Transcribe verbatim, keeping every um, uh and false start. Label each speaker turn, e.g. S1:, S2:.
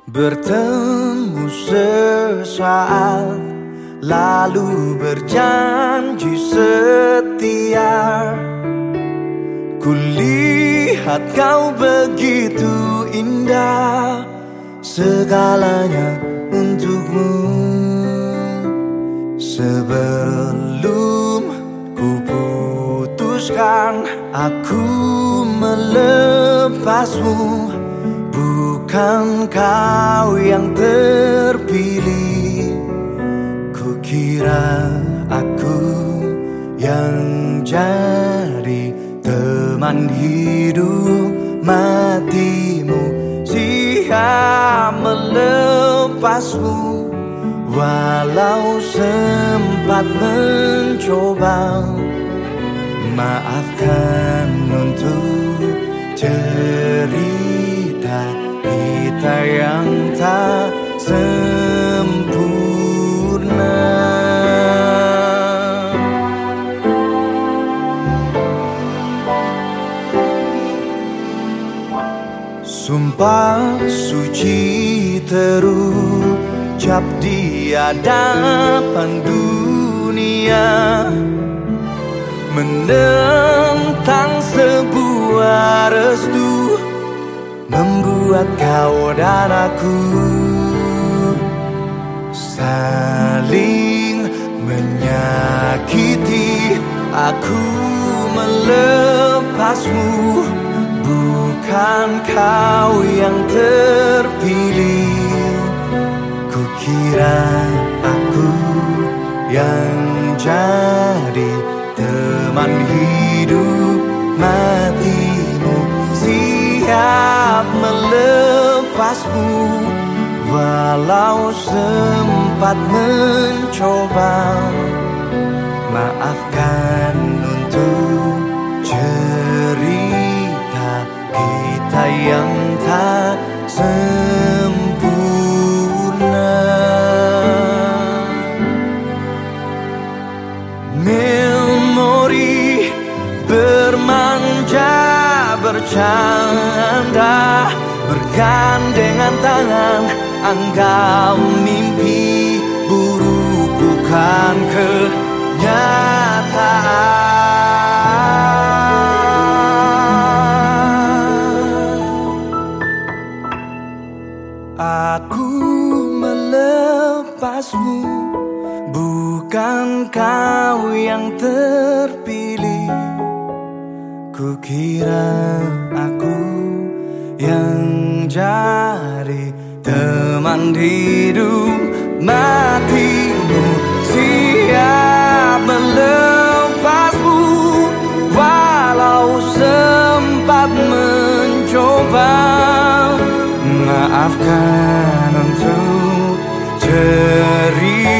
S1: Bertemu sesaat, lalu berjanji setia. Kulihat kau begitu indah, segalanya untukmu. Sebelum ku putuskan aku melepasmu, bukan kau yang terpilih. Kukira aku yang jadi teman hidup matimu. Siap melepasmu, walau sempat mencoba. Maafkan untuk cerita kita yang tak sempurna. Sumpah suci terucap di hadapan dunia, menentang sebuah restu, membuat kau dan aku saling menyakiti. Aku melepasmu, bukan kau yang terpilih. Kukira aku yang jadi teman hidup matimu. Siap melepasmu, walau sempat mencoba. Maafkan untuk cerita kita yang tak sempurna. Memori bermanja, bercanda, bergandengan tangan, anggap mimpi buruk bukan kenyataan. Aku melepasmu, bukan kau yang terpilih. Kukira aku yang jadi teman hidup matimu. Siap melepasmu, walau sempat mencoba. Maafkan untuk cerita